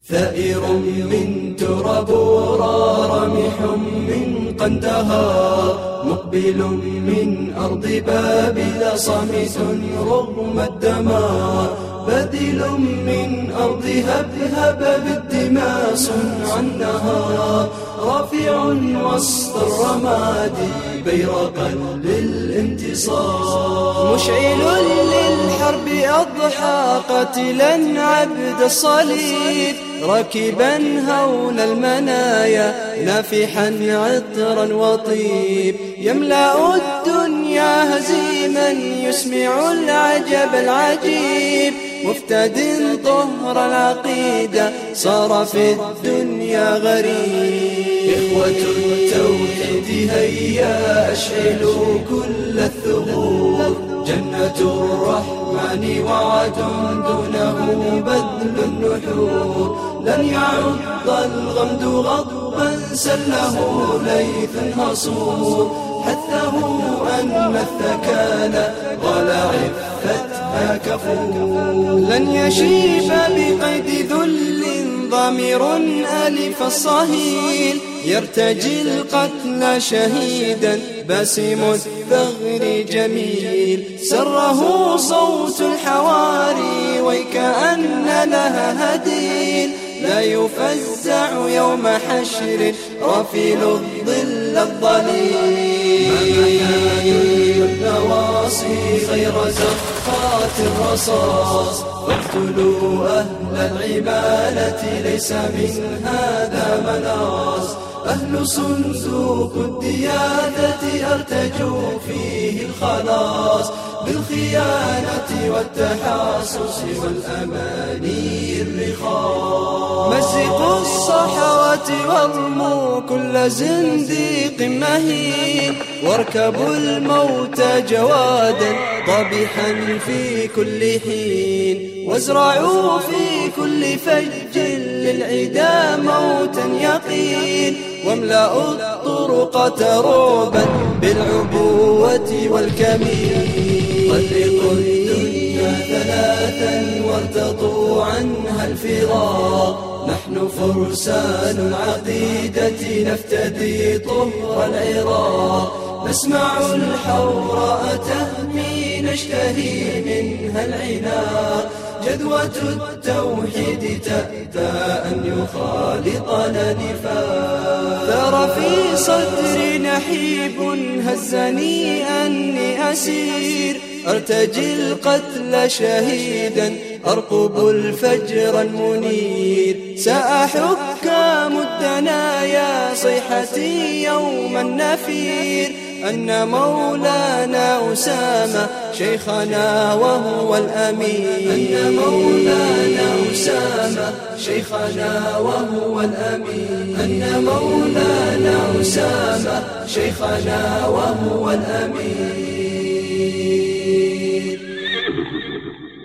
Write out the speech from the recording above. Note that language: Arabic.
ثائر من تراب رامح من قندهار، مقبل من أرض بابل صامت رغم الدمار، بدل من أرض هبهب بالدماء صنع النهار، رافع وسط الرماد بيرقا للانتصار، مشعل للحرب أضحى قاتلا عبد الصليب، راكبا هول المنايا نافحا عطرا وطيب، يملأ الدنيا هزيما يسمع العجب العجيب، مفتد طهر العقيدة صار في الدنيا غريب. إخوة التوحيد هيا أشعلوا كل الثغور، جنة الرحمن وعد دونه بذل النحور، لن يعض الغمد غضبا سله ليث هصور، حثه أن الثكالى غلا عفتها كفور، لن يشيب بقيد ذل ضامر ألف الصهيل، يرتجي القتل شهيدا باسم الثغر جميل، سره صوت الحواري ويكأن لها هديل، لا يفزع يوم حشر رافل الظل الظليل، مميان النواصي غير زخات الرصاص، فاقتلوا أهل العبادة ليس من هذا مناص، أهل صندوق الديانة أرتجوا فيه الخلاص، بالخيانة والتحاصص والأماني الرخاص، مزقوا الصحوة وارموا كل زنديق مهين، واركبوا الموت جوادا ضبحا في كل حين، وازرعوا في كل فج للعدا موتا يقين، واملأوا الطرقات رعبا بالعبوة والكمين، طلقوا الدنيا ثلاثا وارتضوا عنها الفراق، نحن فرسان العقيدة نفتدي طهر العراق، نسمع الحوراء تهمي نشتهي منها العناق، جذوة التوحيد تأتى أن يخالطنا نفاق، ثار في صدري نحيب هزني أني أسير، أرتجي القتل شهيدا أرقب الفجر المنير، سأحكام الدنايا صيحتي يوم النفير، أن مولانا أسامة شيخنا وهو الأمين، أن مولانا أسامة شيخنا وهو الأمين، أن مولانا أسامة شيخنا وهو الأمين.